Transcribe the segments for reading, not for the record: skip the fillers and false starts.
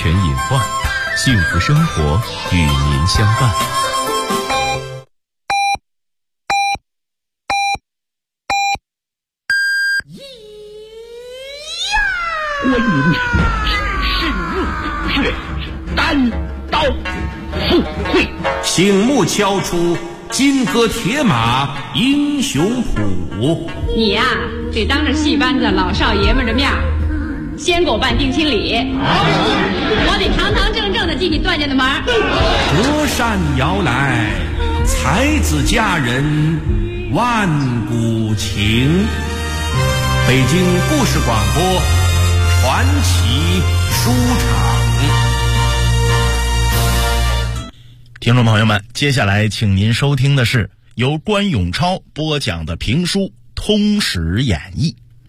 全隐患，幸福生活与您相伴。 观音只身入虎穴，单刀赴会， 醒目敲出金戈铁马英雄谱。 你呀，得当着戏班子老少爷们的面先给我办定亲礼，我得堂堂正正的进你段家的门。 隔山遥来，才子佳人万古情。北京故事广播传奇书场。 听众朋友们，接下来请您收听的是由关永超播讲的评书《通史演义》。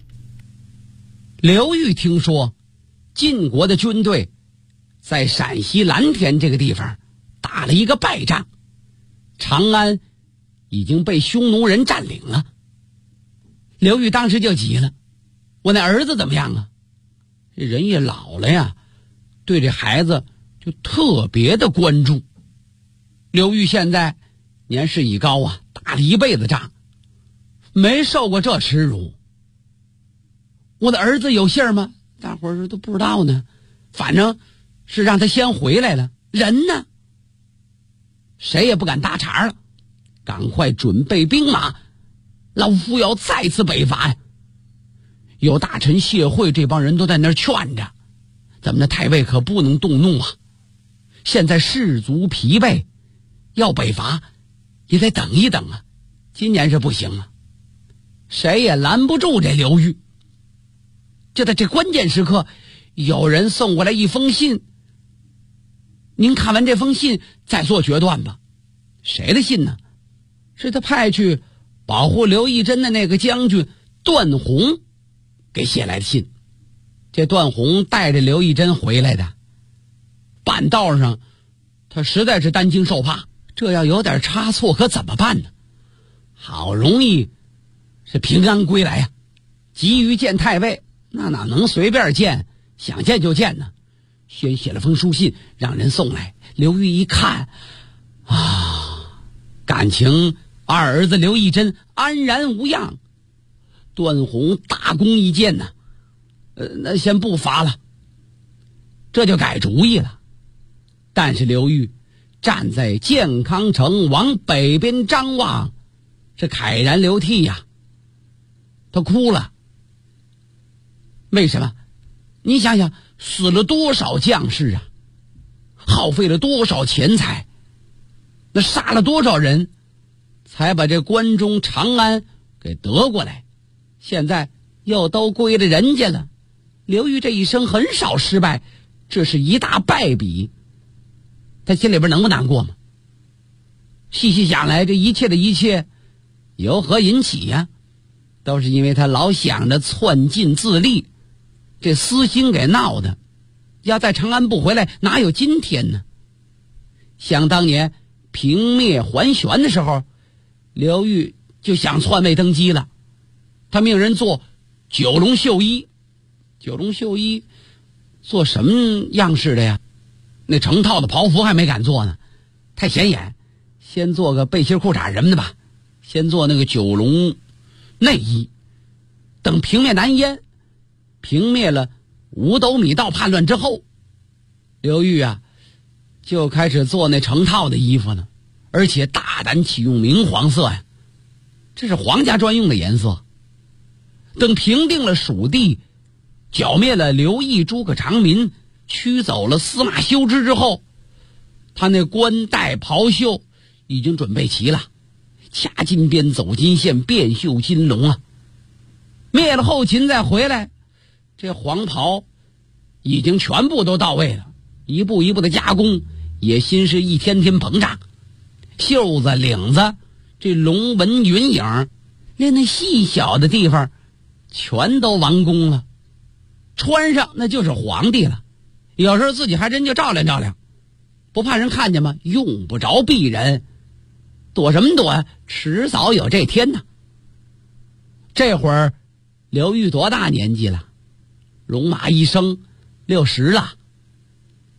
刘裕听说晋国的军队在陕西蓝田这个地方打了一个败仗，长安已经被匈奴人占领了。刘裕当时就急了，我那儿子怎么样啊？这人也老了呀，对这孩子就特别的关注。刘裕现在年事已高啊，打了一辈子仗，没受过这耻辱。我的儿子有信儿吗？大伙儿都不知道呢，反正是让他先回来了。人呢？谁也不敢搭茬了，赶快准备兵马，老夫要再次北伐呀！有大臣谢惠这帮人都在那儿劝着，咱们的太尉可不能动怒啊！现在士卒疲惫，要北伐也得等一等啊，今年是不行了。谁也拦不住这刘裕。就在这关键时刻，有人送过来一封信，您看完这封信再做决断吧。谁的信呢？是他派去保护刘义珍的那个将军段宏给写来的信。这段宏带着刘义珍回来的，半道上他实在是担惊受怕，这要有点差错可怎么办呢？好容易是平安归来呀，急于见太尉，那哪能随便见，想见就见呢？先写了封书信让人送来。刘裕一看啊，感情二儿子刘义珍安然无恙，段宏大功一件呢，那先不伐了，这就改主意了。但是刘裕站在建康城往北边张望，是慨然流涕呀，他哭了。为什么？你想想，死了多少将士啊，耗费了多少钱财，那杀了多少人，才把这关中长安给得过来，现在又都归了人家了。刘裕这一生很少失败，这是一大败笔，他心里边能不难过吗？细细想来，这一切的一切由何引起呀？都是因为他老想着篡晋自立，这私心给闹的。要在长安不回来，哪有今天呢？想当年平灭桓玄的时候，刘裕就想篡位登基了，他命人做九龙绣衣。九龙绣衣做什么样式的呀？那成套的袍服还没敢做呢，太显眼。先做个背心裤衩什么的吧，先做那个九龙内衣。等平灭南燕，平灭了五斗米道叛乱之后，刘裕啊就开始做那成套的衣服呢，而且大胆启用明黄色呀，这是皇家专用的颜色。等平定了蜀地，剿灭了刘义、诸葛长民，驱走了司马修之之后，他那冠带袍袖已经准备齐了，掐金边走金线，变绣金龙啊。灭了后秦再回来，这黄袍已经全部都到位了，一步一步的加工，野心是一天天膨胀。袖子领子这龙纹云影，连那细小的地方全都完工了，穿上那就是皇帝了。有时候自己还真就照亮照亮，不怕人看见吗？用不着避人，躲什么躲啊？迟早有这天呢。这会儿刘裕多大年纪了？戎马一生60了，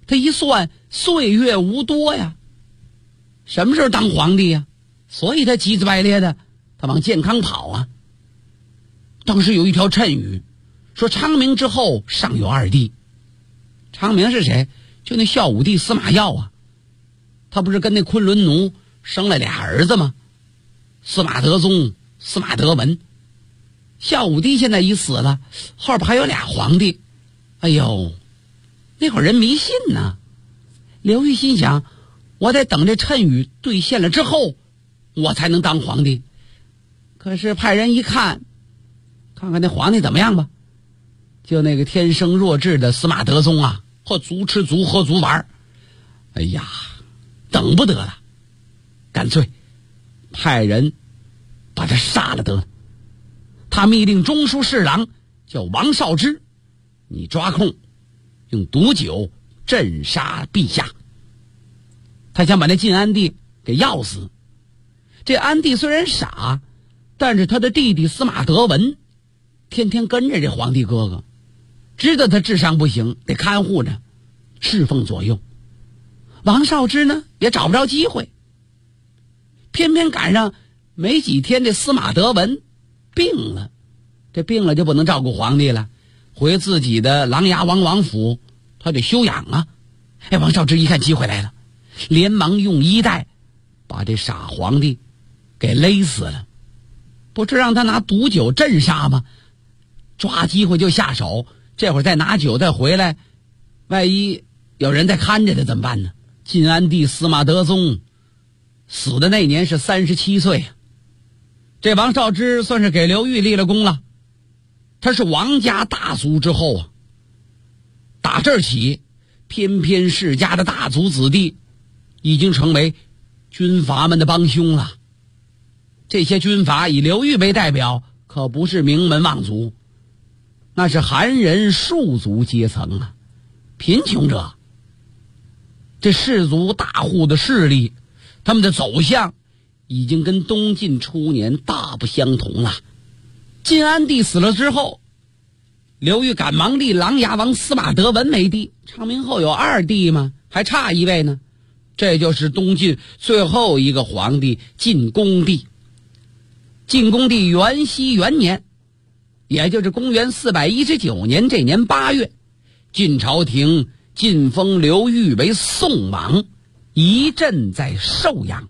他一算岁月无多呀，什么时候当皇帝呀？所以他急急败裂的，他往健康跑啊。当时有一条谶语，说昌明之后尚有二帝。昌明是谁？就那孝武帝司马曜啊，他不是跟那昆仑奴生了俩儿子吗？司马德宗、司马德文。孝武帝现在已死了，后边还有俩皇帝。哎呦，那会儿人迷信呢。刘裕心想，我得等这谶语兑现了之后，我才能当皇帝。可是派人一看，看看那皇帝怎么样吧，就那个天生弱智的司马德宗啊，或足吃足喝足玩，哎呀，等不得了，干脆派人把他杀了得了。他密令中书侍郎叫王绍之，你抓空用毒酒镇杀陛下。他想把那晋安帝给药死。这安帝虽然傻，但是他的弟弟司马德文天天跟着这皇帝哥哥，知道他智商不行，得看护着，侍奉左右。王绍之呢也找不着机会，偏偏赶上没几天这司马德文病了，这病了就不能照顾皇帝了，回自己的琅琊王王府，他得休养啊。哎，王绍之一看机会来了，连忙用衣带把这傻皇帝给勒死了。不是让他拿毒酒镇杀吗？抓机会就下手，这会儿再拿酒再回来，万一有人在看着他怎么办呢？晋安帝司马德宗死的那年是37岁啊。这王绍之算是给刘裕立了功了，他是王家大族之后啊。打这儿起，翩翩世家的大族子弟已经成为军阀们的帮凶了。这些军阀以刘裕为代表，可不是名门望族，那是寒人庶族阶层啊，贫穷者。这士族大户的势力，他们的走向已经跟东晋初年大不相同了。晋安帝死了之后，刘裕赶忙立琅琊王司马德文为帝。昌明后有二帝吗？还差一位呢，这就是东晋最后一个皇帝晋恭帝。晋恭帝元熙元年，也就是公元419年这年8月，晋朝廷晋封刘裕为宋王，仪镇在寿阳。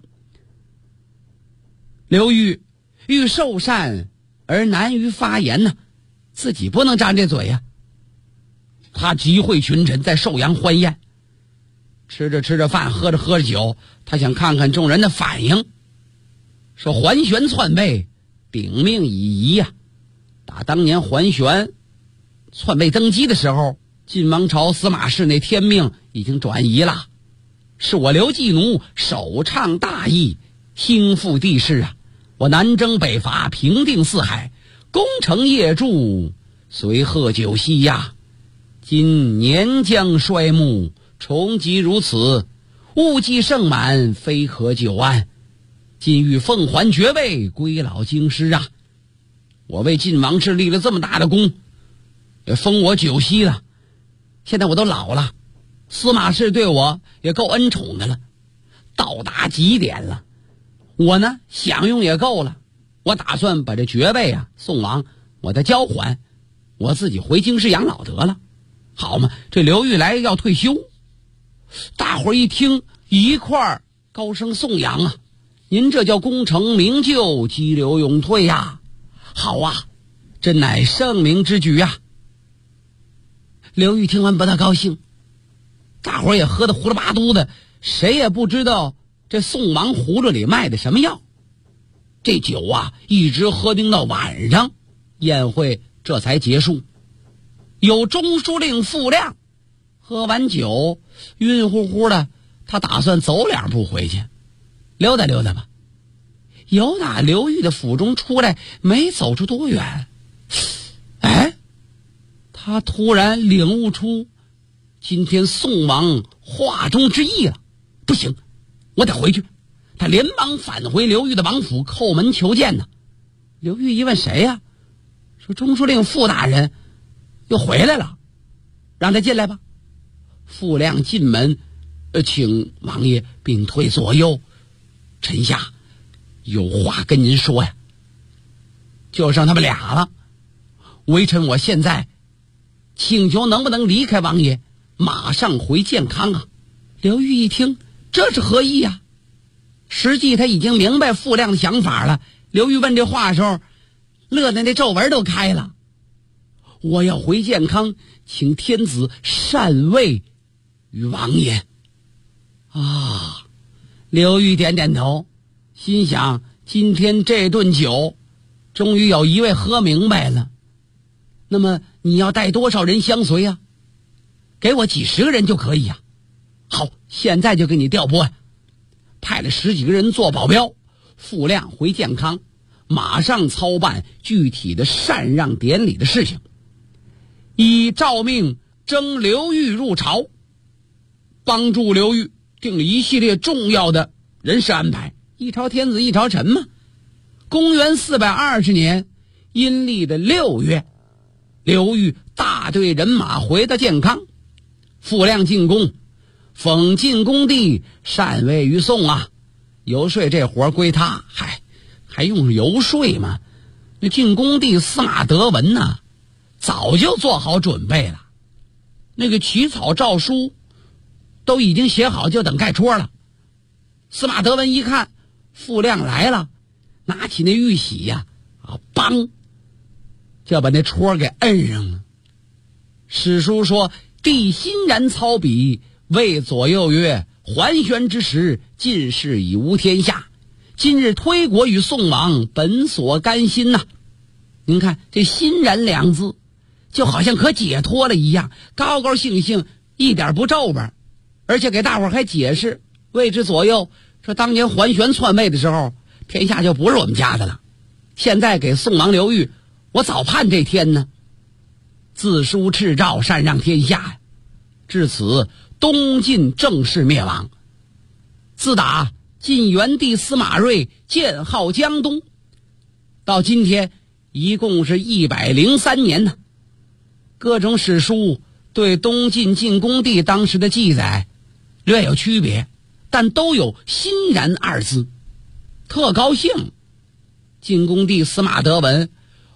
刘裕欲受禅而难于发言呢，自己不能张这嘴呀。他集会群臣在寿阳欢宴，吃着吃着饭，喝着喝着酒，他想看看众人的反应。说桓玄篡位，秉命已移呀。打当年桓玄篡位登基的时候，晋王朝司马氏那天命已经转移了，是我刘季奴首倡大义，兴复帝室啊。我南征北伐，平定四海，攻城业筑，随贺九锡呀。今年将衰暮，重疾如此，物既盛满，非可久安。今欲奉还爵位，归老京师啊。我为晋王室立了这么大的功，也封我九锡了，现在我都老了，司马氏对我也够恩宠的了，到达极点了。我呢享用也够了，我打算把这爵位啊，宋王我再交还，我自己回京师养老得了，好嘛？这刘裕来要退休，大伙儿一听一块儿高声颂扬啊！您这叫功成名就，激流勇退呀！好啊，这乃盛名之举呀！刘裕听完不大高兴，大伙儿也喝得胡了八嘟的，谁也不知道这宋王葫芦里卖的什么药。这酒啊，一直喝定到晚上，宴会这才结束。有中书令傅亮喝完酒晕乎乎的，他打算走2步回去，溜达溜达吧。由打刘裕的府中出来，没走出多远，哎，他突然领悟出今天宋王话中之意了。不行，我得回去。他连忙返回刘裕的王府，叩门求见呢。刘裕一问谁呀？说中书令傅大人又回来了，让他进来吧。 傅亮进门，请王爷并退左右，臣下有话跟您说呀。就剩他们俩了，微臣我现在请求能不能离开王爷，马上回健康啊。刘裕一听，这是何意啊？实际他已经明白傅亮的想法了。刘裕问这话的时候，乐得那皱纹都开了。我要回健康，请天子禅位于王爷。啊，刘裕点点头，心想今天这顿酒终于有一位喝明白了。那么你要带多少人相随啊？给我几十个人就可以啊。好，现在就给你调拨，派了10几个人做保镖，傅亮回健康，马上操办具体的禅让典礼的事情。以诏命征刘裕入朝，帮助刘裕定了一系列重要的人事安排。一朝天子一朝臣嘛。公元420年阴历的6月，刘裕大队人马回到健康，傅亮进宫，封晋恭帝禅位于宋啊。游说这活归他，还用游说吗？那晋恭帝司马德文呢，早就做好准备了，那个起草诏书都已经写好，就等盖戳了。司马德文一看傅亮来了，拿起那玉玺呀，梆就把那戳给摁上了。史书说，帝欣然操笔，谓左右曰：桓玄之时，进士已无天下，今日推国与宋王，本所甘心呐。您看这欣然两字，就好像可解脱了一样，高高兴兴，一点不皱巴，而且给大伙还解释谓之左右，说当年桓玄篡位的时候，天下就不是我们家的了，现在给宋王刘裕，我早盼这天呢。自书敕诏，禅让天下呀。至此，东晋正式灭亡。自打晋元帝司马睿建号江东，到今天一共是103年呢。各种史书对东晋晋恭帝当时的记载略有区别，但都有欣然二字，特高兴。晋恭帝司马德文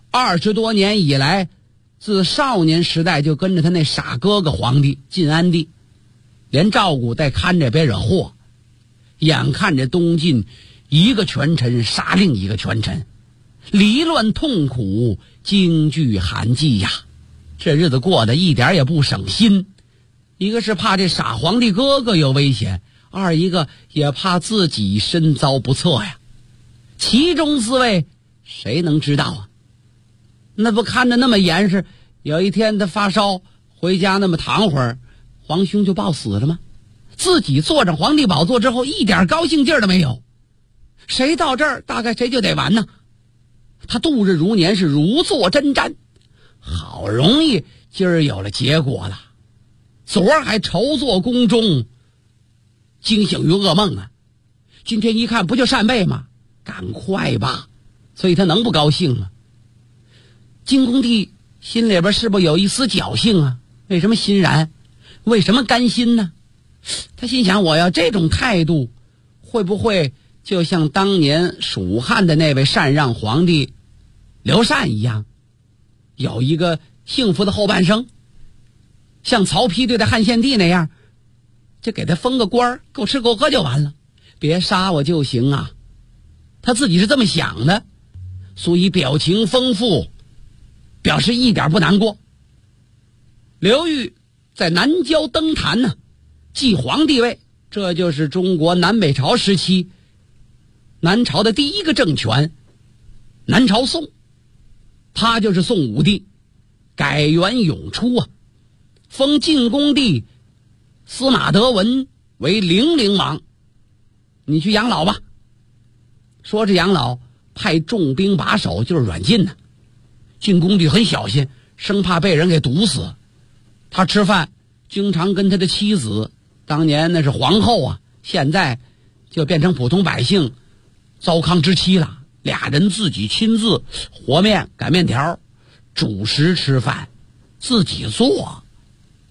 20多年以来，自少年时代就跟着他那傻哥哥皇帝晋安帝，连照顾带看着别惹祸。眼看着东晋一个权臣杀另一个权臣，离乱痛苦，惊惧寒季呀，这日子过得一点也不省心。一个是怕这傻皇帝哥哥有危险，二一个也怕自己身遭不测呀。其中滋味谁能知道啊？那不看着那么严实，有一天他发烧回家那么躺会儿，皇兄就暴死了吗？自己坐上皇帝宝座之后，一点高兴劲儿都没有。谁到这儿大概谁就得完呢。他度日如年，是如坐针毡，好容易今儿有了结果了。昨儿还愁坐宫中，惊醒于噩梦啊，今天一看不就禅位吗？赶快吧，所以他能不高兴吗？晋恭帝心里边是不是有一丝侥幸啊？为什么欣然？为什么甘心呢？他心想，我要这种态度，会不会就像当年蜀汉的那位禅让皇帝刘禅一样，有一个幸福的后半生？像曹丕对待汉献帝那样，就给他封个官儿，够吃够喝就完了，别杀我就行啊。他自己是这么想的，所以表情丰富，表示一点不难过。刘裕在南郊登坛呢，继皇帝位，这就是中国南北朝时期南朝的第一个政权，南朝宋，他就是宋武帝，改元永初啊，封晋恭帝司马德文为零陵王，你去养老吧。说这养老，派重兵把守，就是软禁呢。晋恭帝很小心，生怕被人给毒死。他吃饭经常跟他的妻子，当年那是皇后啊，现在就变成普通百姓，糟糠之妻了。俩人自己亲自和面擀面条，煮食吃饭，自己做。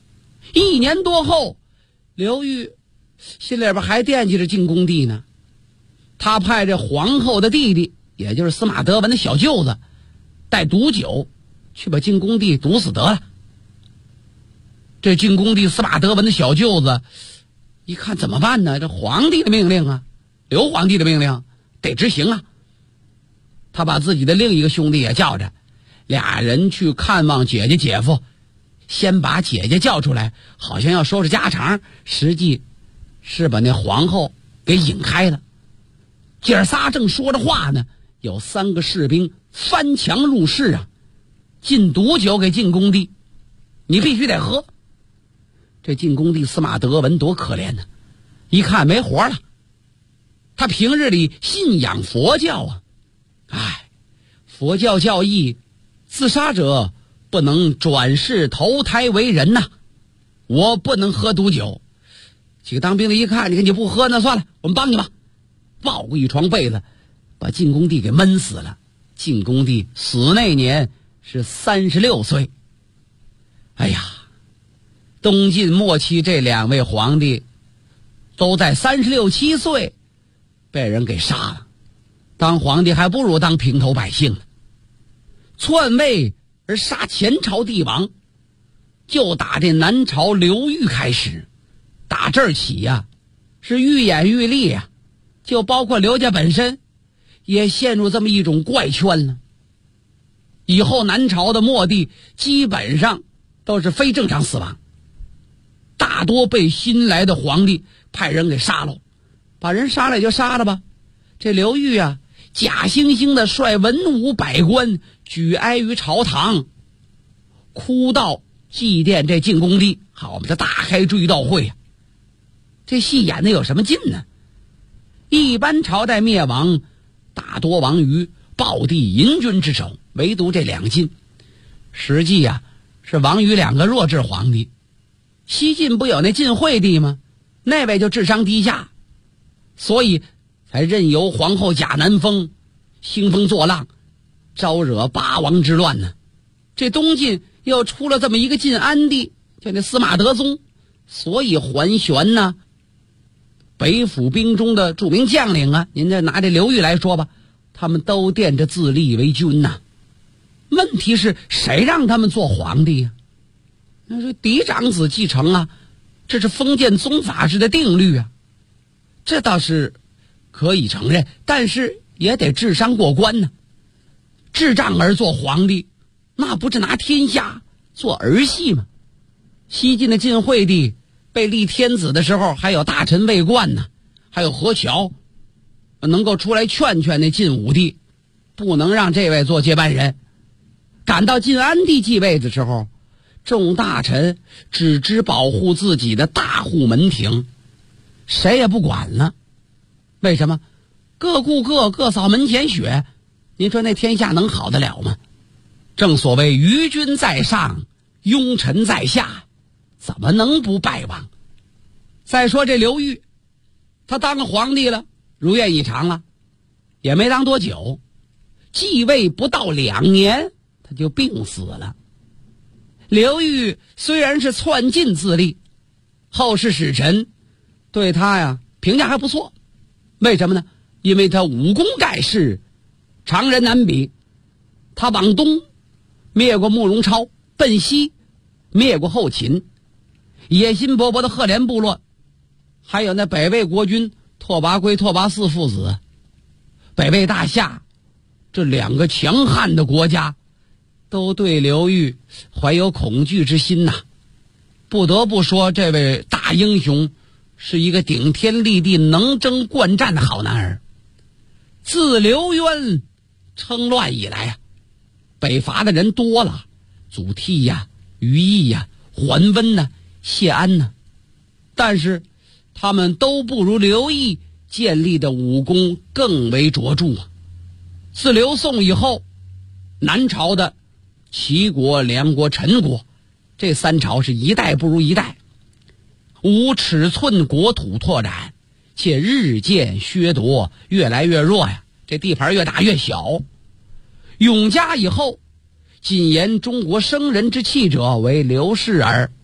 1年多后，刘裕心里边还惦记着晋恭帝呢。他派这皇后的弟弟，也就是司马德文的小舅子，带毒酒去把晋恭帝毒死得了。这晋恭帝司马德文的小舅子一看怎么办呢？这皇帝的命令啊，刘皇帝的命令得执行啊。他把自己的另一个兄弟也叫着，俩人去看望姐姐姐夫，先把姐姐叫出来，好像要说是家常，实际是把那皇后给引开了。姐儿仨正说着话呢，有3个士兵翻墙入室啊，进毒酒给晋恭帝，你必须得喝。这晋恭帝司马德文多可怜呢，一看没活了。他平日里信仰佛教啊，佛教教义，自杀者不能转世投胎为人呐，我不能喝毒酒。几个当兵的一看，你不喝那算了，我们帮你吧，抱过一床被子，把晋恭帝给闷死了。晋恭帝死那年是36岁。哎呀，东晋末期这2位皇帝都在36、7岁被人给杀了，当皇帝还不如当平头百姓呢。篡位而杀前朝帝王，就打这南朝刘裕开始，打这儿起呀，是愈演愈烈呀，就包括刘家本身也陷入这么一种怪圈了。以后南朝的末帝基本上都是非正常死亡，大多被新来的皇帝派人给杀了，把人杀了也就杀了吧。这刘裕啊，假惺惺的率文武百官举哀于朝堂，哭道祭奠这晋恭帝，好，我们就大开追悼会啊。这戏演的有什么劲呢？一般朝代灭亡，大多亡于暴帝淫君之手，唯独这2晋，实际啊是亡于2个弱智皇帝。西晋不有那晋惠帝吗？那位就智商低下，所以才任由皇后贾南风兴风作浪，招惹八王之乱呢。这东晋又出了这么一个晋安帝，叫那司马德宗，所以桓玄呢，北府兵中的著名将领啊，您再拿这刘裕来说吧，他们都惦着自立为君呐。问题是谁让他们做皇帝呀？那是嫡长子继承啊，这是封建宗法制的定律啊，这倒是可以承认，但是也得智商过关呢。智障儿做皇帝，那不是拿天下做儿戏吗？西晋的晋惠帝被立天子的时候，还有大臣魏冠呢，还有何乔能够出来劝劝那晋武帝，不能让这位做接班人。赶到晋安帝继位的时候，众大臣只知保护自己的大户门庭，谁也不管了。为什么？各顾各，各扫门前雪，您说那天下能好得了吗？正所谓愚君在上，庸臣在下，怎么能不败亡？再说这刘裕，他当了皇帝了，如愿以偿了，也没当多久，继位不到2年，他就病死了。刘裕虽然是篡晋自立，后世使臣对他呀评价还不错。为什么呢？因为他武功盖世，常人难比。他往东灭过慕容超，奔西灭过后秦，野心勃勃的赫连部落，还有那北魏国君拓跋圭、拓跋嗣父子，北魏大夏，这2个强悍的国家都对刘裕怀有恐惧之心呐。不得不说，这位大英雄是一个顶天立地、能征惯战的好男儿。自刘渊称乱以来啊，北伐的人多了，祖逖呀、于毅呀、桓温呐、谢安呐，但是他们都不如刘毅建立的武功更为卓著啊。自刘宋以后，南朝的齐国、梁国、陈国，这3朝是一代不如一代，无尺寸国土拓展，且日渐削夺，越来越弱呀，这地盘越大越小。永嘉以后，仅言中国生人之气者为刘氏儿，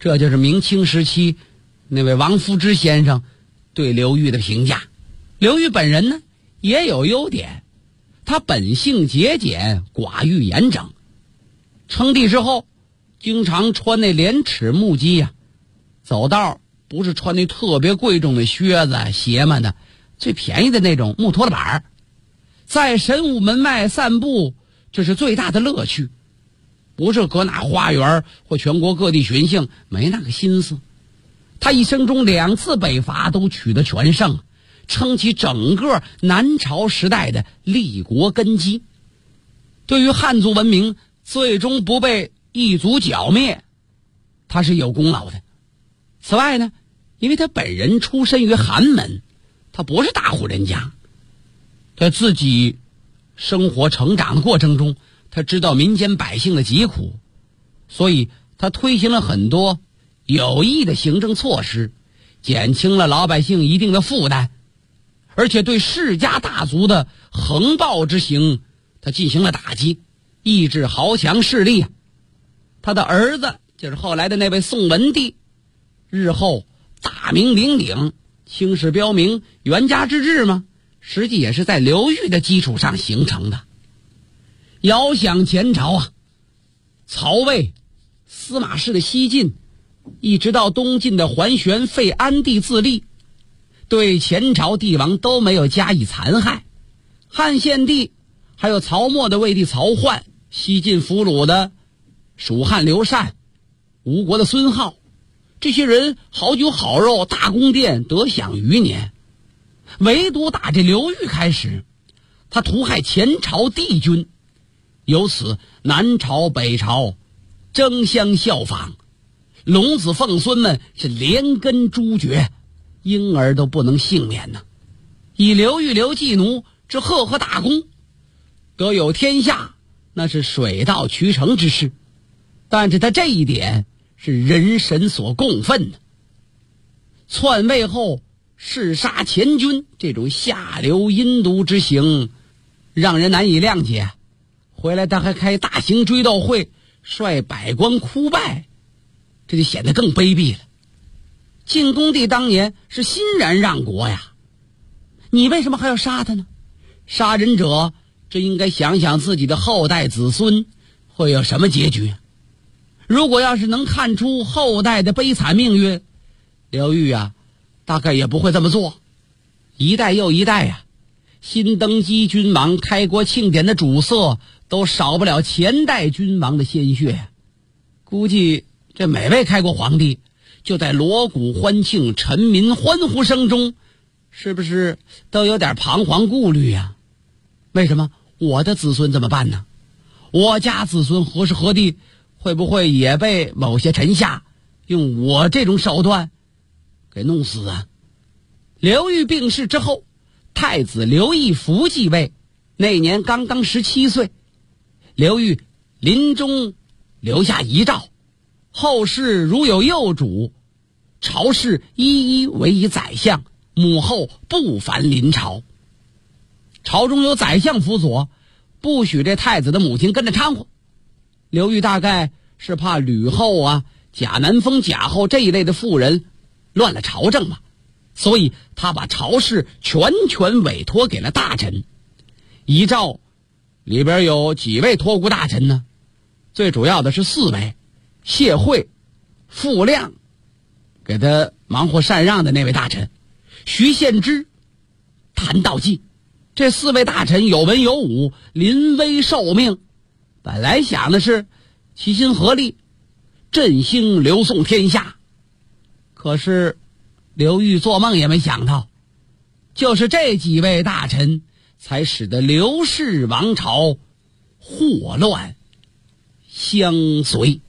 这就是明清时期那位王夫之先生对刘裕的评价。刘裕本人呢也有优点，他本性节俭，寡欲严整。称帝之后经常穿那连齿木屐呀，走道不是穿那特别贵重的靴子鞋嘛的，最便宜的那种木拖拉板，在神武门外散步，这是最大的乐趣。不是搁哪花园或全国各地巡幸，没那个心思。他一生中2次北伐都取得全胜，撑起整个南朝时代的立国根基。对于汉族文明最终不被异族剿灭，他是有功劳的。此外呢，因为他本人出身于寒门，他不是大户人家，在自己生活成长的过程中，他知道民间百姓的疾苦，所以他推行了很多有益的行政措施，减轻了老百姓一定的负担，而且对世家大族的横暴之行，他进行了打击，抑制豪强势力。他的儿子就是后来的那位宋文帝，日后大名鼎鼎，青史标明袁家之治嘛，实际也是在刘裕的基础上形成的。遥想前朝啊，曹魏、司马氏的西晋，一直到东晋的桓玄、废安帝自立，对前朝帝王都没有加以残害。汉献帝还有曹沫的魏帝曹奂，西晋俘虏的蜀汉刘禅，吴国的孙皓，这些人好酒好肉，大宫殿得享余年。唯独打这刘裕开始，他屠害前朝帝君，由此南朝北朝争相效仿，龙子凤孙们是连根诛绝，婴儿都不能幸免呢。以刘裕刘季奴之赫赫大功，得有天下，那是水到渠成之事。但是他这一点是人神所共愤的。篡位后弑杀前军，这种下流阴毒之行让人难以谅解。回来他还开大型追悼会，率百官哭拜，这就显得更卑鄙了。晋恭帝当年是欣然让国呀，你为什么还要杀他呢？杀人者这应该想想自己的后代子孙会有什么结局。如果要是能看出后代的悲惨命运，刘裕啊大概也不会这么做。一代又一代啊，新登基君王开国庆典的主色都少不了前代君王的鲜血。估计这每位开国皇帝就在锣鼓欢庆、臣民欢呼声中，是不是都有点彷徨顾虑呀？为什么我的子孙怎么办呢？我家子孙何时何地会不会也被某些臣下用我这种手段给弄死啊？刘裕病逝之后，太子刘义福继位，那年刚刚17岁。刘裕临终留下遗诏，后世如有幼主，朝士一一委以宰相，母后不凡临朝。朝中有宰相辅佐，不许这太子的母亲跟着掺和。刘裕大概是怕吕后啊、贾南风、贾后这一类的妇人乱了朝政吧，所以他把朝事全权委托给了大臣。遗诏里边有几位托孤大臣呢？最主要的是4位，谢惠、傅亮，给他忙活禅让的那位大臣，徐献之、谭道济。这4位大臣有文有武，临危受命，本来想的是齐心合力振兴刘宋天下，可是刘裕做梦也没想到，就是这几位大臣才使得刘氏王朝祸乱相随。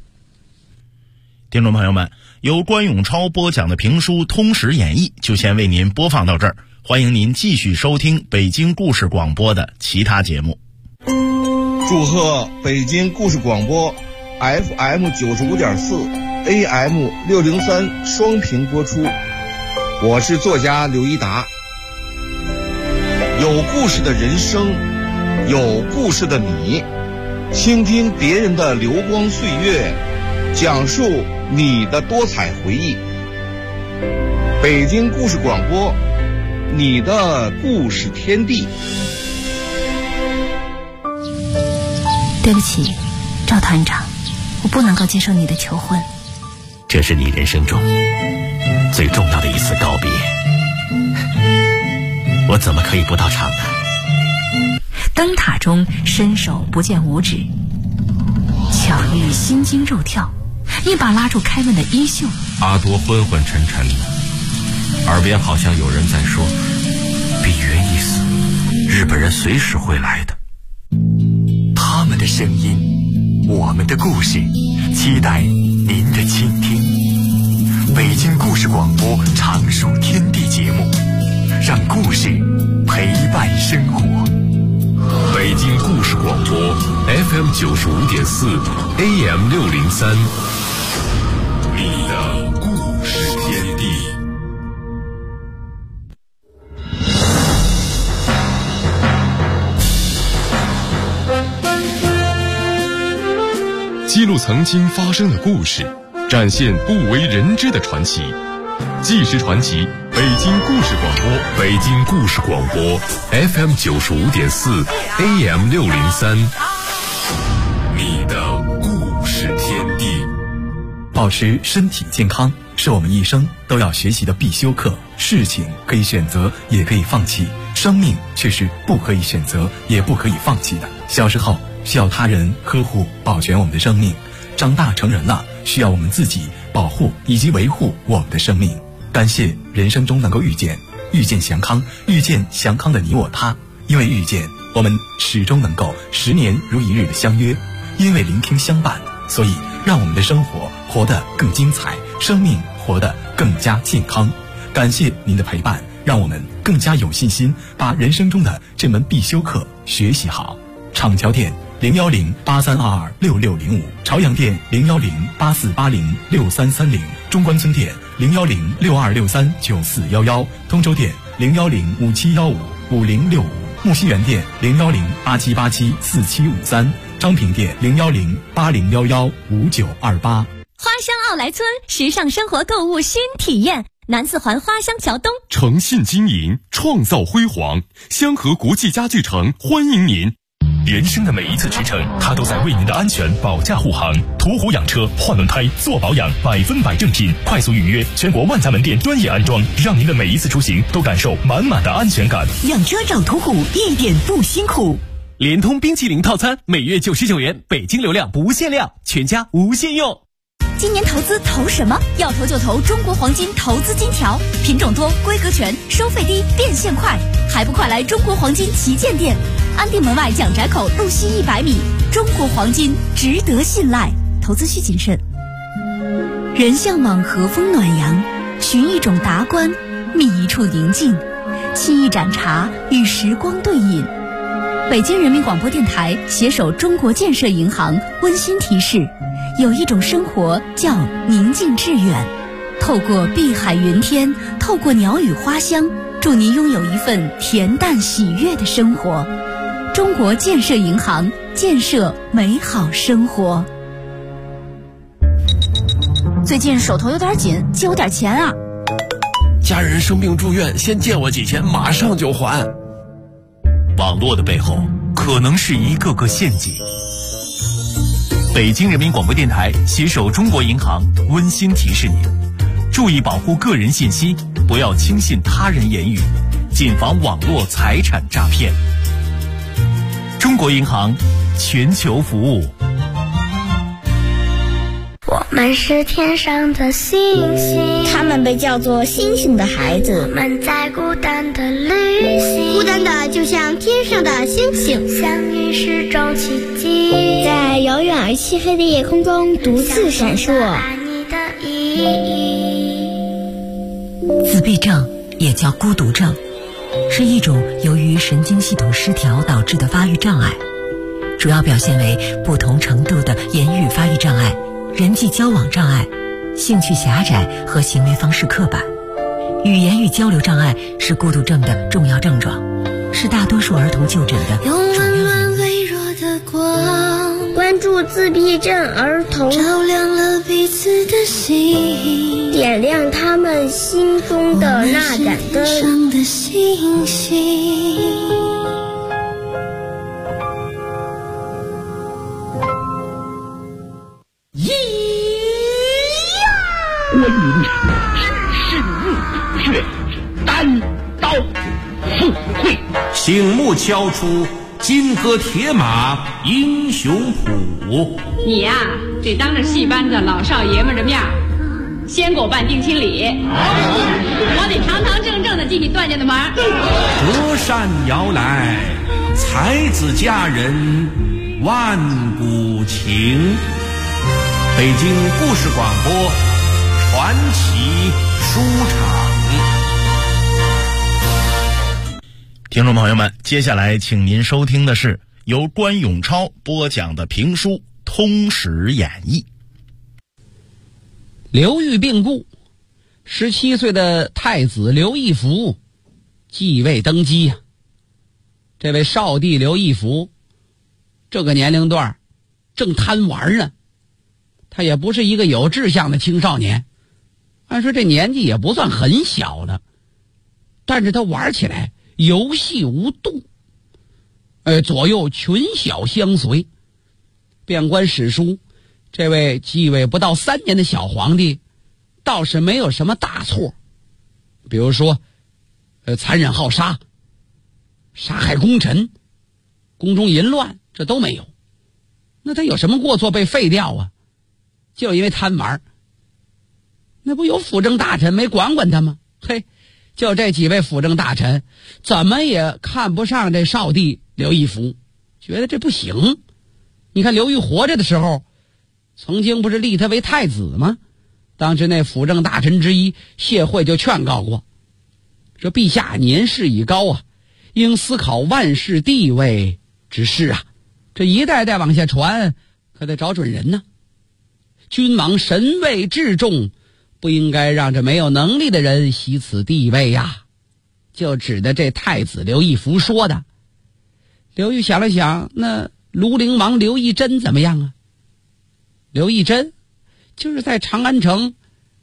听众朋友们，由关永超播讲的评书《通史演义》就先为您播放到这儿，欢迎您继续收听北京故事广播的其他节目。 祝贺北京故事广播 FM 95.4 AM 603双屏播出。我是作家刘一达。有故事的人生，有故事的你，倾听别人的流光岁月，讲述你的多彩回忆。北京故事广播，你的故事天地。 对不起，赵团长，我不能够接受你的求婚。 这是你人生中最重要的一次告别，我怎么可以不到场呢？ 灯塔中伸手不见五指，巧遇心惊肉跳，一把拉住开文的衣袖。 阿多昏昏沉沉的，耳边好像有人在说：比约一死，日本人随时会来的。 他们的声音，我们的故事，期待您的倾听。北京故事广播常数天地节目，让故事陪伴生活。 北京故事广播 FM 95.4 AM 603，你的故事天地。 记录曾经发生的故事，展现不为人知的传奇。纪实传奇，北京故事广播， 北京故事广播 FM 95.4 AM 603，你的故事天地。 保持身体健康是我们一生都要学习的必修课。事情可以选择，也可以放弃，生命却是不可以选择，也不可以放弃的。小时候需要他人呵护保全我们的生命，长大成人了需要我们自己保护以及维护我们的生命。感谢人生中能够遇见祥康，遇见祥康的你我他。因为遇见，我们始终能够10年如一日的相约；因为聆听相伴，所以让我们的生活活得更精彩，生命活得更加健康。感谢您的陪伴，让我们更加有信心把人生中的这门必修课学习好。厂桥店01083226605，朝阳店01084806330，中关村店01062639411，通州店01057155065，木樨园店01087874753，张平店01080115928。 花乡奥莱村，时尚生活购物新体验，南四环花乡桥东， 诚信经营，创造辉煌，香河国际家具城欢迎您。 人生的每一次驰骋，它都在为您的安全保驾护航。途虎养车换轮胎做保养，100%正品，快速预约，全国万家门店专业安装，让您的每一次出行都感受满满的安全感。 养车找途虎一点不辛苦。 联通冰淇淋套餐每月99元，北京流量不限量，全家无限用。 今年投资投什么？要投就投中国黄金投资金条，品种多，规格全，收费低，变现快，还不快来中国黄金旗舰店，安定门外蒋宅口路西100米。中国黄金值得信赖，投资需谨慎。人向往和风暖阳，寻一种达观，觅一处宁静，沏一盏茶，与时光对饮。北京人民广播电台携手中国建设银行温馨提示，有一种生活叫宁静致远。透过碧海云天，透过鸟语花香，祝您拥有一份恬淡喜悦的生活。中国建设银行，建设美好生活。最近手头有点紧，借我点钱啊。 家人生病住院，先借我几千，马上就还。 网络的背后可能是一个个陷阱。北京人民广播电台携手中国银行温馨提示您：注意保护个人信息，不要轻信他人言语，谨防网络财产诈骗。中国银行，全球服务。 我们是天上的星星， 他们被叫做星星的孩子。 我们在孤单的旅行， 孤单的就像天上的星星， 相遇是种奇迹， 在遥远而漆黑的夜空中独自闪烁。 爱你的意义。 自闭症也叫孤独症，是一种由于神经系统失调导致的发育障碍，主要表现为不同程度的言语发育障碍、人际交往障碍、兴趣狭窄和行为方式刻板。语言与交流障碍是孤独症的重要症状，是大多数儿童就诊的主要原因。 温暖微弱的光， 关注助自闭症儿童， 照亮了彼此的心， 点亮他们心中的那盏灯。 上的星星。 观音是日月，单刀赴会， 醒目敲出金戈铁马英雄谱。 你呀，得当着戏班子老少爷们的面先给我办定亲礼，我得堂堂正正的进你段家的门。 隔山遥来，才子佳人万古情。北京故事广播传奇书场。 听众朋友们，接下来请您收听的是由关永超播讲的评书《通史演义》。 刘裕病故，17岁的太子刘义福继位登基呀。这位少帝刘义福这个年龄段正贪玩呢，他也不是一个有志向的青少年，按说这年纪也不算很小了，但是他玩起来游戏无度，左右群小相随。遍观史书，这位继位不到3年的小皇帝倒是没有什么大错，比如说残忍好杀、杀害功臣、宫中淫乱，这都没有。那他有什么过错被废掉啊？就因为贪玩。那不有辅政大臣没管管他吗？嘿，就这几位辅政大臣怎么也看不上这少帝刘义福，觉得这不行。你看刘裕活着的时候曾经不是立他为太子吗？当时那辅政大臣之一谢惠就劝告过，说陛下年事已高啊，应思考万世地位之事啊，这一代代往下传可得找准人呢。君王神位至重，不应该让这没有能力的人袭此地位呀，就指的这太子刘义福说的。刘裕想了想，那庐陵王刘义珍怎么样啊？刘义珍就是在长安城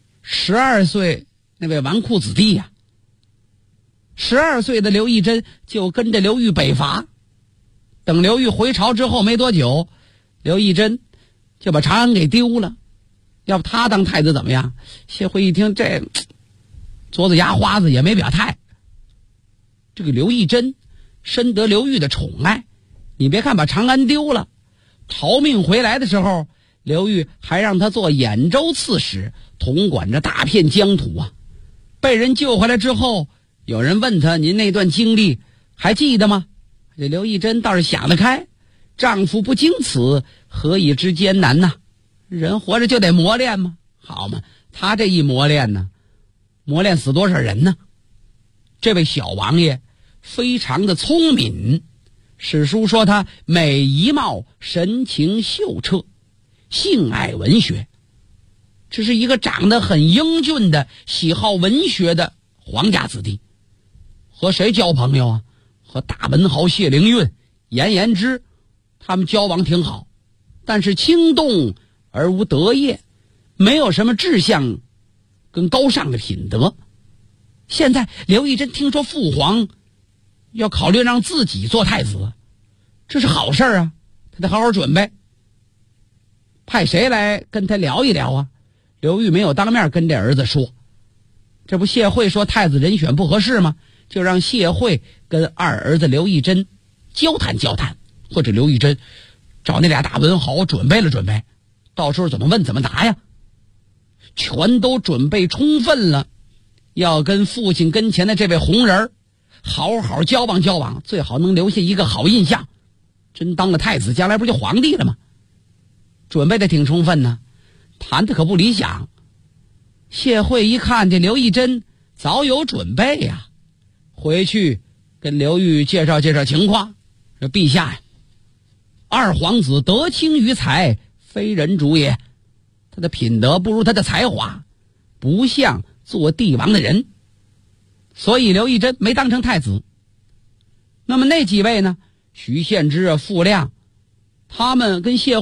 12岁那位纨绔子弟呀。12岁的刘义珍就跟着刘裕北伐，等刘裕回朝之后没多久，刘义珍就把长安给丢了。要不他当太子怎么样？谢惠一听这左子牙花子也没表态。这个刘义珍深得刘裕的宠爱，你别看把长安丢了，逃命回来的时候，刘裕还让他做兖州刺史，统管着大片疆土啊。被人救回来之后，有人问他，您那段经历还记得吗？这刘义珍倒是想得开，丈夫不经此，何以知艰难呢？人活着就得磨练吗？好嘛，他这一磨练呢，磨练死多少人呢？这位小王爷非常的聪明，史书说他美仪貌，神情秀澈，性爱文学。这是一个长得很英俊的喜好文学的皇家子弟。和谁交朋友啊？和大文豪谢灵运、严延之他们交往挺好，但是轻动而无德业，没有什么志向跟高尚的品德。现在刘义珍听说父皇要考虑让自己做太子，这是好事啊，他得好好准备。派谁来跟他聊一聊啊？刘裕没有当面跟这儿子说，这不谢惠说太子人选不合适吗？就让谢惠跟二儿子刘义珍交谈交谈，或者刘义珍找那俩大文豪准备了准备，到时候怎么问怎么答呀，全都准备充分了，要跟父亲跟前的这位红人好好交往交往，最好能留下一个好印象。真当了太子，将来不就皇帝了吗？准备的挺充分呢，谈的可不理想。谢惠一看这刘义珍早有准备呀，回去跟刘裕介绍介绍情况，说陛下呀，二皇子德清于才，非人主也，他的品德不如他的才华，不像做帝王的人，所以刘义珍没当成太子。那么那几位呢？徐献之啊、傅亮，他们跟谢惠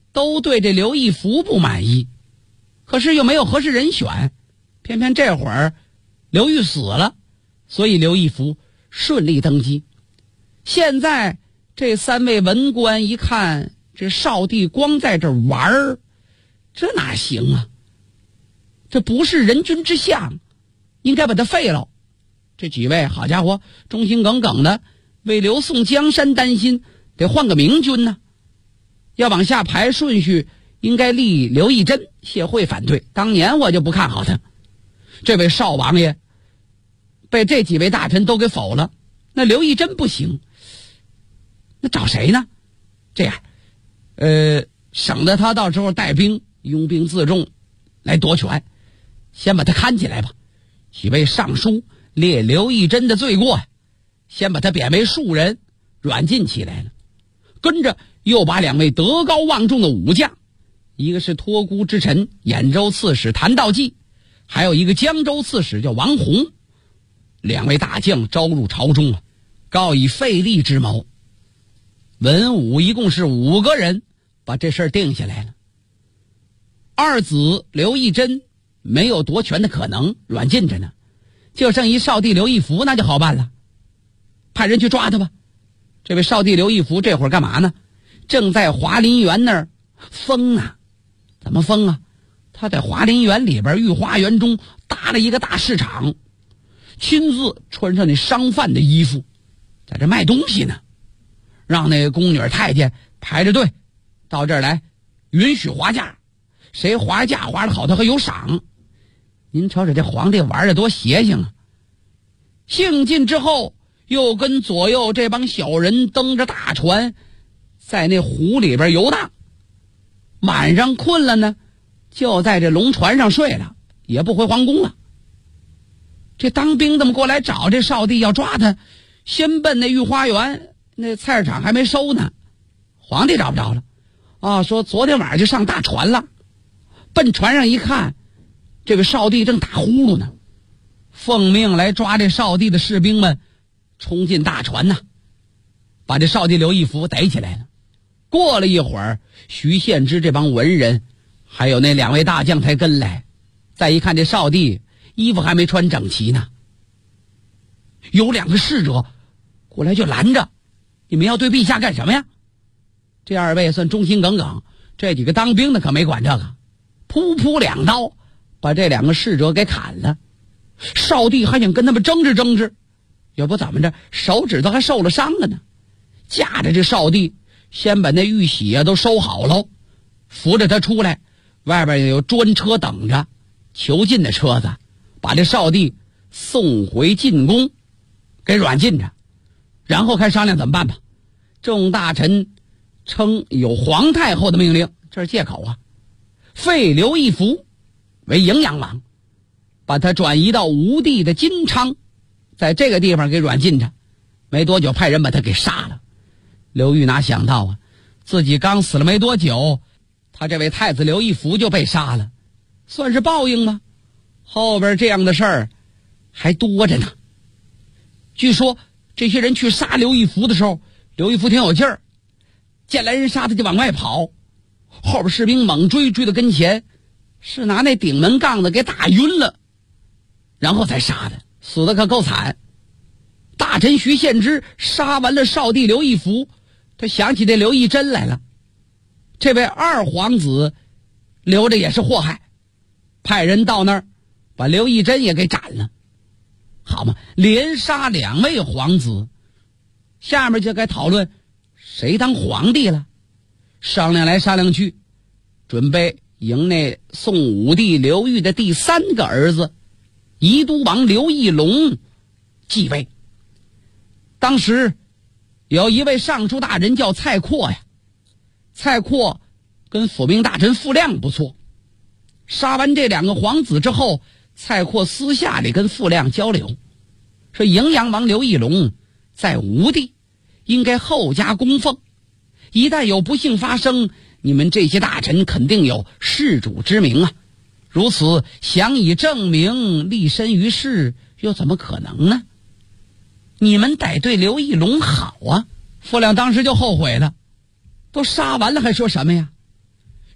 都对这刘义福不满意，可是又没有合适人选，偏偏这会儿刘裕死了，所以刘义福顺利登基。现在这3位文官一看，这少帝光在这玩儿，这哪行啊？这不是人君之相，应该把他废了。这几位好家伙，忠心耿耿的，为刘宋江山担心，得换个明君呢。要往下排顺序，应该立刘义珍。谢惠反对，当年我就不看好他。这位少王爷被这几位大臣都给否了，那刘义珍不行，那找谁呢？这样省得他到时候带兵拥兵自重来夺权，先把他看起来吧。几位上书列刘义珍的罪过，先把他贬为庶人，软禁起来了。跟着又把2位德高望重的武将，一个是托孤之臣兖州刺史谭道济，还有一个江州刺史叫王弘，2位大将招入朝中了，告以废立之谋。文武一共是5个人，把这事儿定下来了。二子刘义珍没有夺权的可能，软禁着呢，就剩一少帝刘义福，那就好办了，派人去抓他吧。这位少帝刘义福这会儿干嘛呢？正在华林园那儿疯呢。怎么疯啊？他在华林园里边御花园中搭了一个大市场，亲自穿上那商贩的衣服，在这卖东西呢，让那宫女太监排着队到这儿来，允许划价，谁划价划得好他还有赏。您瞅瞅这皇帝玩的多邪性啊！兴尽之后，又跟左右这帮小人登着大船，在那湖里边游荡。晚上困了呢，就在这龙船上睡了，也不回皇宫了。这当兵的们过来找这少帝要抓他，先奔那御花园，那菜市场还没收呢，皇帝找不着了啊，说昨天晚上就上大船了。奔船上一看，这个少帝正打呼噜呢，奉命来抓这少帝的士兵们冲进大船呐，把这少帝刘义福逮起来了。过了一会儿，徐献之这帮文人还有那2位大将才跟来，再一看这少帝衣服还没穿整齐呢，有2个侍者过来就拦着，你们要对陛下干什么呀？这2位算忠心耿耿，这几个当兵的可没管这个，噗噗2刀把这2个侍者给砍了。少帝还想跟他们争执，要不怎么着手指头还受了伤了呢。架着这少帝，先把那玉玺都收好了，扶着他出来，外边有专车等着，囚禁的车子，把这少帝送回进宫，给软禁着，然后开商量怎么办吧。众大臣称有皇太后的命令，这是借口啊，废刘义福为荥阳王，把他转移到吴地的金昌，在这个地方给软禁着，没多久派人把他给杀了。刘裕哪想到啊，自己刚死了没多久，他这位太子刘义福就被杀了，算是报应吗？后边这样的事儿还多着呢。据说这些人去杀刘义福的时候，刘义福挺有劲儿，见来人杀他就往外跑，后边士兵猛追到跟前，是拿那顶门杠子给打晕了，然后才杀的，死的可够惨。大臣徐献之杀完了少帝刘义福，他想起这刘义珍来了，这位2皇子留着也是祸害，派人到那儿把刘义珍也给斩了。好嘛，连杀2位皇子，下面就该讨论谁当皇帝了。商量来商量去，准备迎那宋武帝刘裕的第3个儿子宜都王刘义隆继位。当时有一位尚书大人叫蔡括呀，蔡括跟辅兵大臣傅亮不错，杀完这2个皇子之后，蔡括私下里跟傅亮交流，说荥阳王刘义隆在吴地，应该厚加供奉，一旦有不幸发生，你们这些大臣肯定有事主之名啊，如此想以正名立身于世，又怎么可能呢？你们得对刘义隆好啊。傅亮当时就后悔了，都杀完了还说什么呀？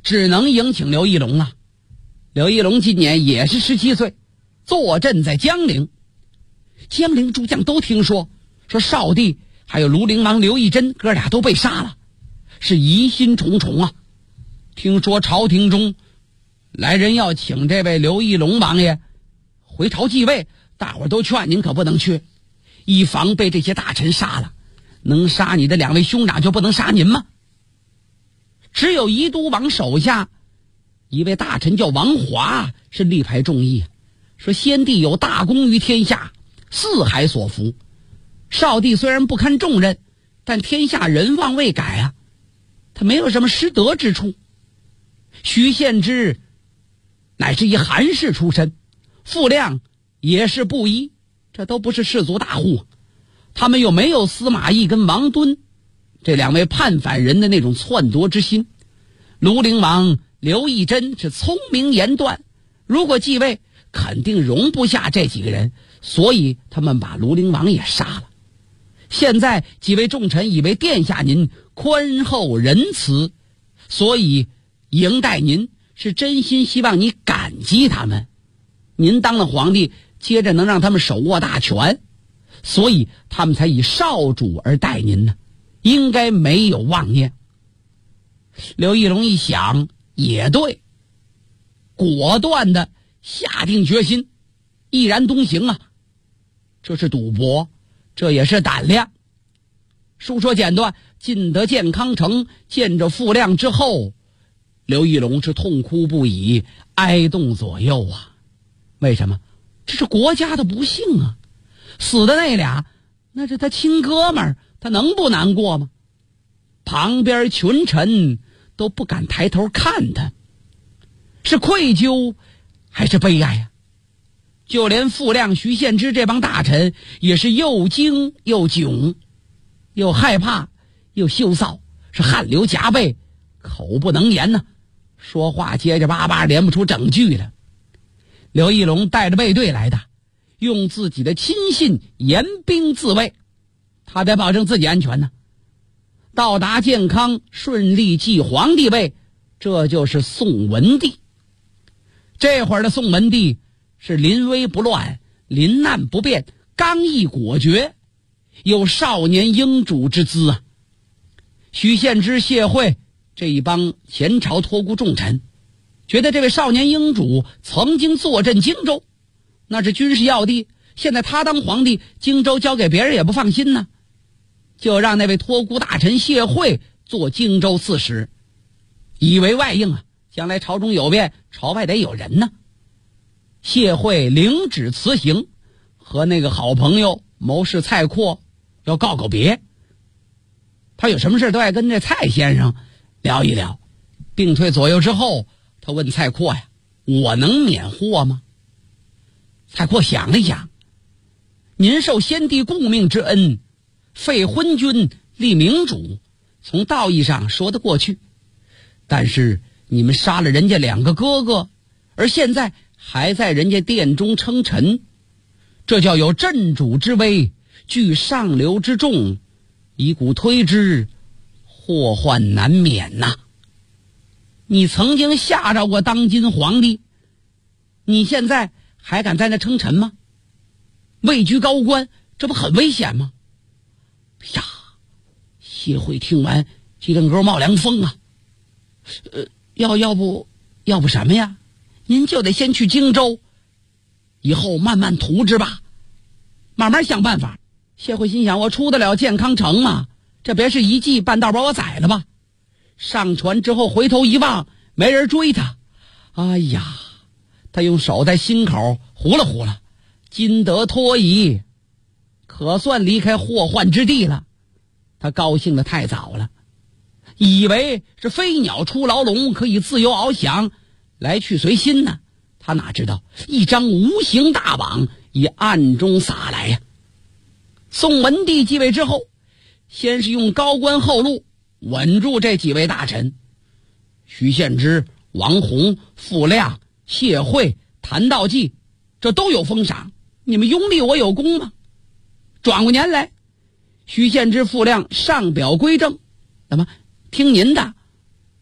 只能迎请刘义隆了。刘义隆今年也是17岁，坐镇在江陵。江陵诸将都听说少帝还有庐陵王刘义珍哥俩都被杀了，是疑心重重啊。听说朝廷中来人要请这位刘义隆王爷回朝继位，大伙都劝您可不能去，以防被这些大臣杀了。能杀你的2位兄长就不能杀您吗？只有宜都王手下一位大臣叫王华是力排众议，说先帝有大功于天下，四海所服。少帝虽然不堪重任，但天下人望未改啊，他没有什么失德之处。徐献之乃是一韩氏出身，傅亮也是布衣，这都不是士族大户，他们又没有司马懿跟王敦这2位叛反人的那种篡夺之心。庐陵王刘义珍是聪明言断，如果继位肯定容不下这几个人，所以他们把庐陵王也杀了。现在几位重臣以为殿下您宽厚仁慈，所以迎待您，是真心希望你感激他们。您当了皇帝，接着能让他们手握大权，所以他们才以少主而待您呢，应该没有妄念。刘义隆一想也对，果断的下定决心，毅然东行啊。这是赌博，这也是胆量。书说简短，进得健康城，见着傅亮之后，刘义隆是痛哭不已，哀动左右啊。为什么？这是国家的不幸啊！死的那俩，那是他亲哥们儿，他能不难过吗？旁边群臣都不敢抬头看他，是愧疚还是悲哀啊？就连傅亮、徐献之这帮大臣也是又惊又窘，又害怕又羞臊，是汗流浃背，口不能言呢，说话结结巴巴，连不出整句了。刘义隆带着卫队来的，用自己的亲信严兵自卫，他得保证自己安全呢。到达健康，顺利继皇帝位，这就是宋文帝。这会儿的宋文帝是临危不乱，临难不变，刚毅果决，有少年英主之姿啊。徐献之、谢惠这一帮前朝托孤重臣，觉得这位少年英主曾经坐镇荆州，那是军事要地，现在他当皇帝，荆州交给别人也不放心呢，就让那位托孤大臣谢惠做荆州刺史，以为外应啊，将来朝中有变，朝外得有人呢。谢惠领旨辞行，和那个好朋友谋士蔡括要告别。他有什么事都爱跟这蔡先生聊一聊。并退左右之后，他问蔡括呀：“我能免祸吗？”蔡括想了想：“您受先帝顾命之恩，废昏君立明主，从道义上说得过去。但是你们杀了人家2个哥哥，而现在还在人家殿中称臣，这叫有镇主之威，据上流之众，以古推之，祸患难免呐。你曾经吓着过当今皇帝，你现在还敢在那称臣吗？位居高官，这不很危险吗？”呀，谢惠听完鸡蛋沟冒凉风啊！要不什么呀？您就得先去荆州，以后慢慢图之吧，慢慢想办法。谢惠心想，我出得了健康城吗？这别是一计半道把我宰了吧？上船之后回头一望，没人追他。哎呀，他用手在心口糊了糊了，今得脱衣，可算离开祸患之地了。他高兴得太早了，以为是飞鸟出牢笼，可以自由翱翔，来去随心呢。他哪知道一张无形大网已暗中撒来呀。宋文帝继位之后，先是用高官厚禄稳住这几位大臣，徐献之、王弘、傅亮、谢惠、谭道济，这都有封赏，你们拥立我有功吗？转过年来，徐献之、傅亮上表归政，那么听您的，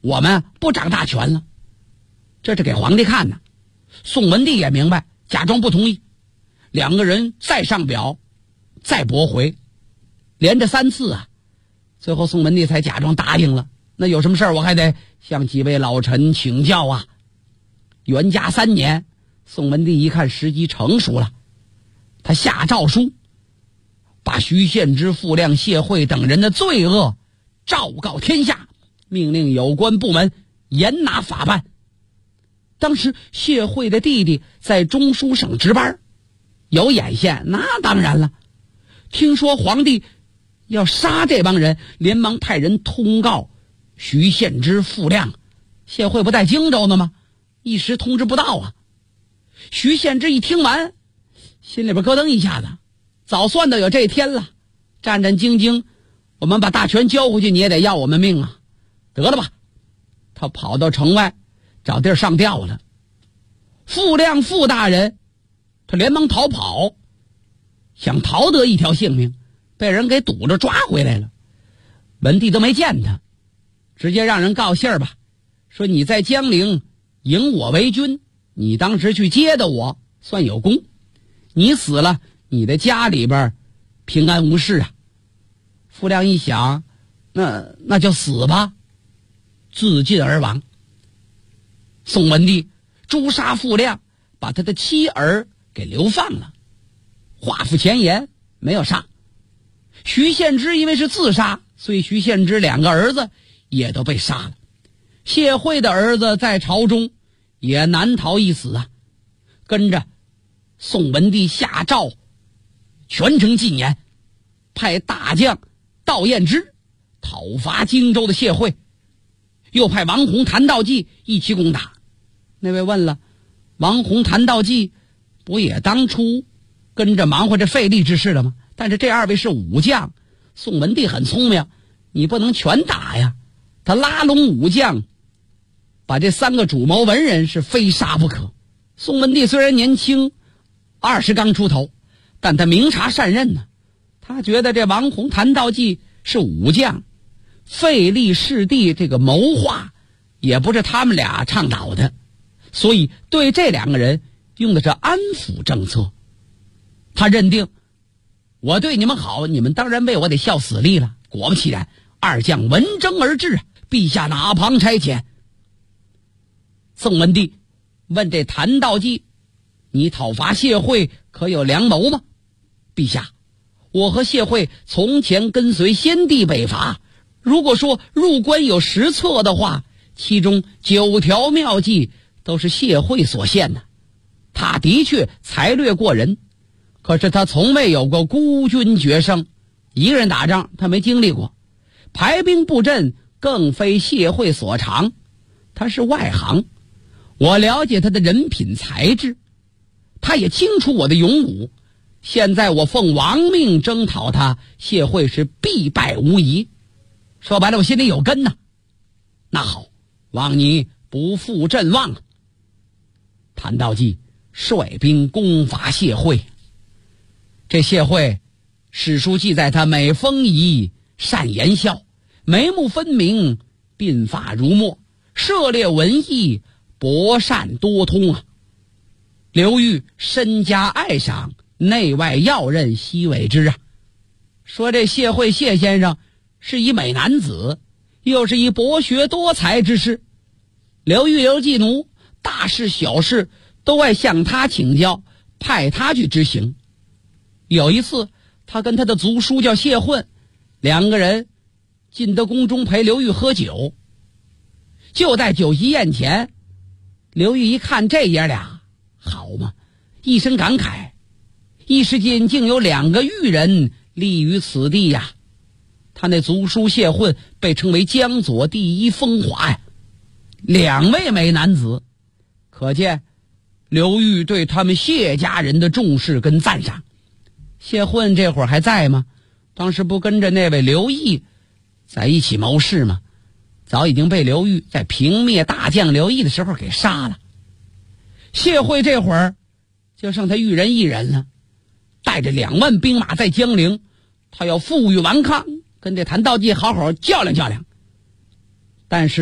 我们不掌大权了。这是给皇帝看的。宋文帝也明白，假装不同意。两个人再上表，再驳回，连着3次啊。最后宋文帝才假装答应了。那有什么事儿我还得向几位老臣请教啊。元嘉3年，宋文帝一看时机成熟了，他下诏书，把徐献之、傅亮、谢惠等人的罪恶昭告天下，命令有关部门严拿法办。当时谢惠的弟弟在中书省值班，有眼线，那当然了。听说皇帝要杀这帮人，连忙派人通告徐献之、傅亮。谢惠不在荆州呢吗？一时通知不到啊。徐献之一听完，心里边咯噔一下子，早算到有这天了。战战兢兢，我们把大权交回去，你也得要我们命啊。得了吧，他跑到城外找地儿上吊了。傅亮傅大人他连忙逃跑，想逃得一条性命，被人给堵着抓回来了。文帝都没见他，直接让人告信儿吧，说你在江陵迎我为君，你当时去接的我，算有功。你死了，你的家里边平安无事啊。傅亮一想，那就死吧，自尽而亡。宋文帝诛杀傅亮，把他的妻儿给流放了。画符前言没有杀。徐献之因为是自杀，所以徐献之2个儿子也都被杀了。谢惠的儿子在朝中也难逃一死啊。跟着宋文帝下诏全城禁言，派大将窦彦之讨伐荆州的谢惠，又派王弘、谭道济一起攻打。那位问了，王弘、谭道济不也当初跟着忙活这费力之事了吗？但是这2位是武将，宋文帝很聪明，你不能全打呀。他拉拢武将，把这3个主谋文人是非杀不可。宋文帝虽然年轻，20刚出头，但他明察善任呢。他觉得这王弘、谭道济是武将，费力弑帝这个谋划也不是他们俩倡导的，所以对这2个人用的是安抚政策。他认定我对你们好，你们当然为我得效死力了。果不其然，2将闻征而至，陛下哪旁差遣？宋文帝问这谭道济，你讨伐谢惠可有良谋吗？陛下，我和谢惠从前跟随先帝北伐，如果说入关有实策的话，其中9条妙计都是谢惠所献的。他的确才略过人，可是他从未有过孤军决胜，一个人打仗他没经历过，排兵布阵更非谢惠所长，他是外行。我了解他的人品才智，他也清楚我的勇武。现在我奉王命征讨他，谢惠是必败无疑。说白了，我心里有根呐。那好，望你不负朕望。谭道济率兵攻伐谢惠。这谢惠，史书记载他美风仪，善言笑，眉目分明，鬓发如墨，涉猎文艺，博善多通啊。刘裕身家爱赏，内外要人悉为之啊。说这谢惠谢先生是一美男子，又是一博学多才之士。刘裕、刘季奴大事小事都爱向他请教，派他去执行。有一次，他跟他的族叔叫谢混，2个人进到宫中陪刘裕喝酒。就在酒席宴前，刘裕一看这爷俩好嘛，一声感慨，一时间竟有2个裕人立于此地呀。他那族叔谢混被称为江左第一风华呀。2位美男子，可见刘裕对他们谢家人的重视跟赞赏。谢混这会儿还在吗？当时不跟着那位刘毅在一起谋事吗？早已经被刘裕在平灭大将刘毅的时候给杀了。谢惠这会儿就剩他裕人一人了，带着2万兵马在江陵，他要负隅顽抗，跟这谭道济好好较量较量。但是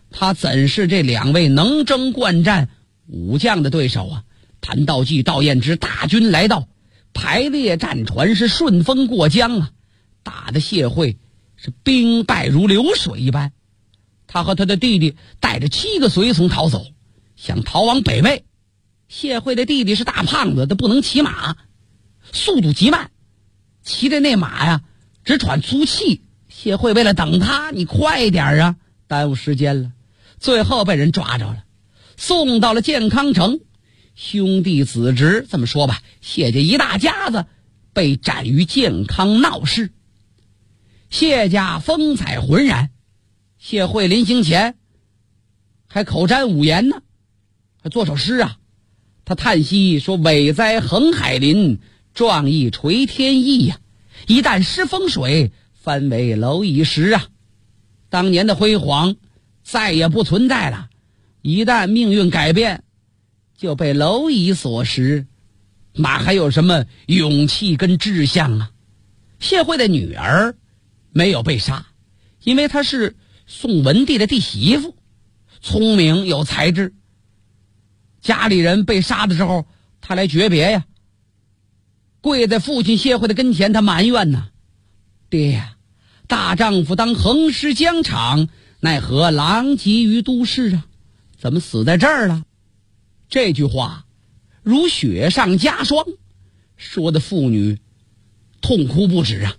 他怎是这2位能征惯战武将的对手啊？谭道济、道彦之大军来到，排列战船，是顺风过江啊，打得谢慧是兵败如流水一般。他和他的弟弟带着7个随从逃走，想逃往北魏。谢慧的弟弟是大胖子，他不能骑马，速度极慢，骑的那马呀直喘粗气。谢慧为了等他，你快一点啊，耽误时间了，最后被人抓着了，送到了建康城。兄弟子侄这么说吧，谢家一大家子被斩于建康闹市。谢家风采浑然，谢慧临行前还口占五言呢，还作首诗啊。他叹息说：“伟哉横海林，壮意垂天意呀！一旦失风水，翻为蝼蚁食啊！当年的辉煌再也不存在了，一旦命运改变，就被蝼蚁所食，哪还有什么勇气跟志向啊？”谢慧的女儿没有被杀，因为她是宋文帝的弟媳妇，聪明有才智。家里人被杀的时候，她来诀别呀，跪在父亲谢慧的跟前，她埋怨呐：“爹呀，大丈夫当横尸疆场，奈何狼藉于都市啊？怎么死在这儿了？”这句话如雪上加霜，说的妇女痛哭不止啊。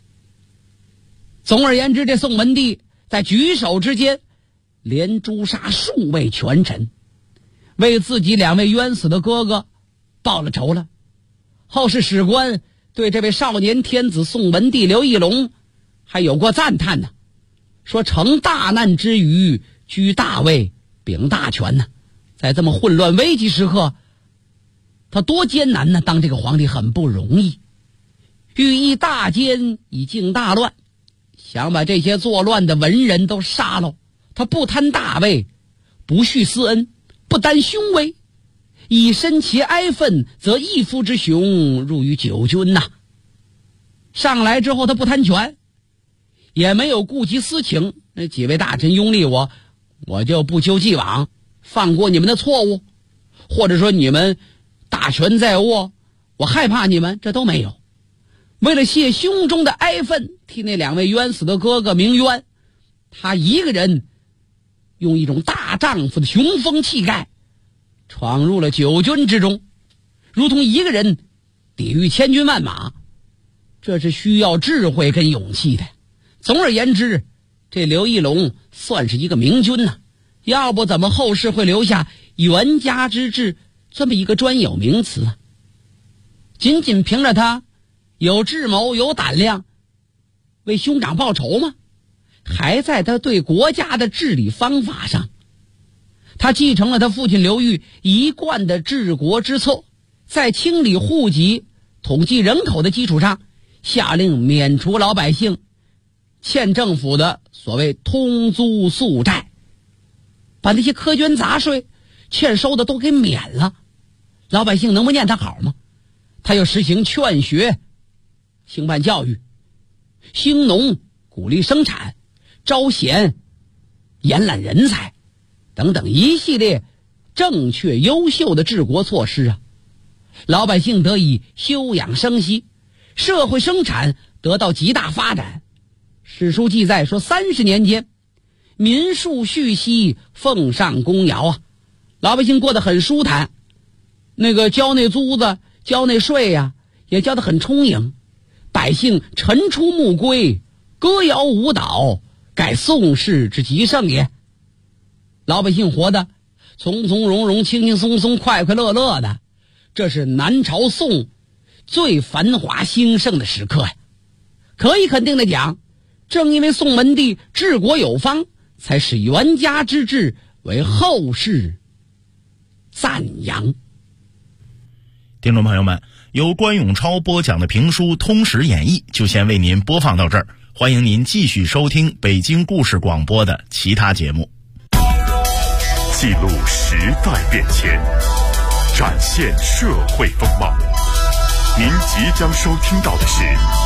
总而言之，这宋文帝在举手之间连诛杀数位权臣，为自己2位冤死的哥哥报了仇了。后世史官对这位少年天子宋文帝刘义隆还有过赞叹呢，说成大难之余居大位，秉大权呢。在这么混乱危急时刻，他多艰难呢，当这个皇帝很不容易。欲议大奸以靖大乱，想把这些作乱的文人都杀了。他不贪大位，不恤私恩，不担凶威，以身其哀愤，则一夫之雄入于九军呐。上来之后，他不贪权，也没有顾及私情。那几位大臣拥立我就不究既往，放过你们的错误，或者说你们大权在握，我害怕你们，这都没有。为了泄胸中的哀愤，替那2位冤死的哥哥鸣冤，他一个人用一种大丈夫的雄风气概闯入了九军之中，如同一个人抵御千军万马，这是需要智慧跟勇气的。总而言之，这刘义隆算是一个明君呐，要不怎么后世会留下袁家之治这么一个专有名词啊？仅仅凭着他有智谋有胆量为兄长报仇吗？还在他对国家的治理方法上，他继承了他父亲刘裕一贯的治国之策，在清理户籍、统计人口的基础上，下令免除老百姓欠政府的所谓通租宿债，把那些苛捐杂税欠收的都给免了，老百姓能不念他好吗？他又实行劝学、兴办教育、兴农、鼓励生产、招贤、延揽人才等等一系列正确优秀的治国措施啊，老百姓得以休养生息，社会生产得到极大发展。史书记载说，30年间民庶恤息，奉上公徭啊，老百姓过得很舒坦，那个交那租子交那税呀，也交得很充盈，百姓晨出暮归，歌谣舞蹈，盖宋氏之极盛也。老百姓活得从从容容、轻轻松松、快快乐乐的，这是南朝宋最繁华兴盛的时刻呀。可以肯定的讲，正因为宋文帝治国有方，才使袁家之治为后世赞扬。 听众朋友们，由关永超播讲的评书《通史演义》就先为您播放到这儿，欢迎您继续收听北京故事广播的其他节目。 记录时代变迁，展现社会风貌。您即将收听到的是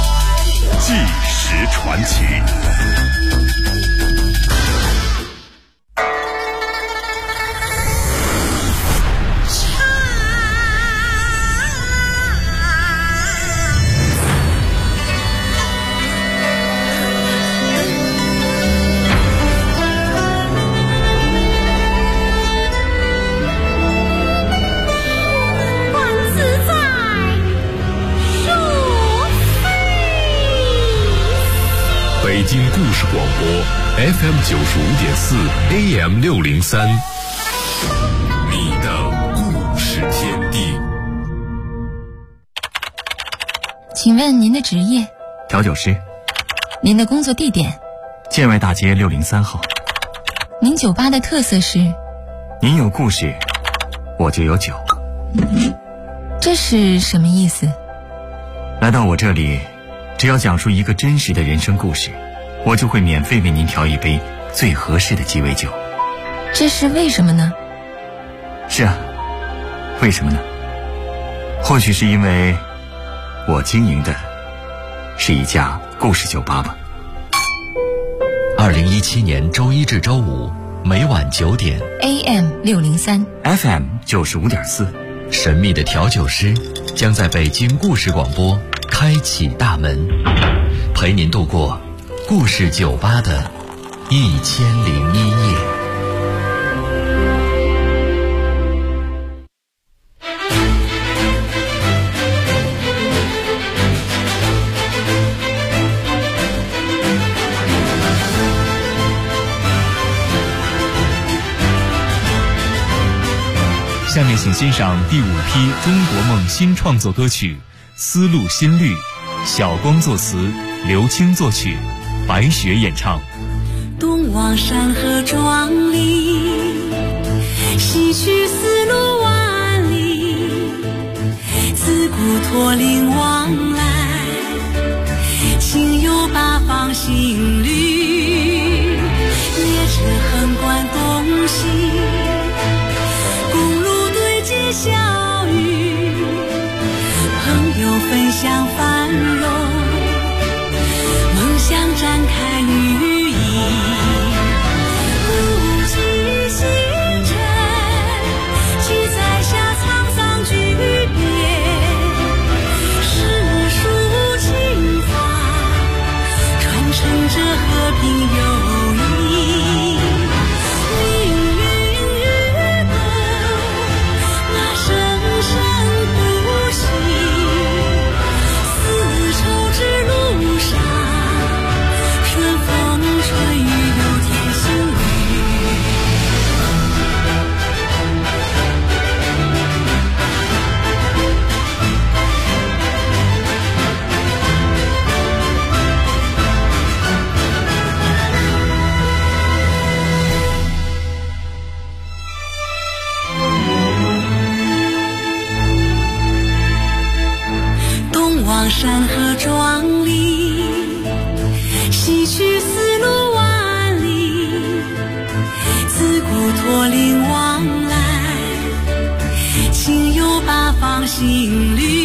《纪实传奇》。 京故事广播 FM 95.4 AM 603，你的故事天地。 请问您的职业？ 调酒师。 您的工作地点？ 建外大街603号。 您酒吧的特色是？ 您有故事，我就有酒。 这是什么意思？ 来到我这里，只要讲述一个真实的人生故事，我就会免费为您调一杯最合适的鸡尾酒。 这是为什么呢？ 是啊，为什么呢？或许是因为我经营的是一家故事酒吧吧。 2017年周一至周五每晚9点 AM 603 FM 95.4， 神秘的调酒师将在北京故事广播开启大门，陪您度过故事酒吧的1001夜。 下面请欣赏第5批中国梦新创作歌曲《丝路新绿》，小光作词，刘青作曲，白雪演唱。 东望山河壮丽，西去丝路万里，自古驼铃往来，情有八方新绿，列车横贯东西，小雨，朋友分享繁荣，梦想展开羽翼，不计星辰，七载下沧桑巨变，世俗情怀，传承着和平友谊。山河壮丽，西去丝路万里，自古驼铃往来，情有八方新绿。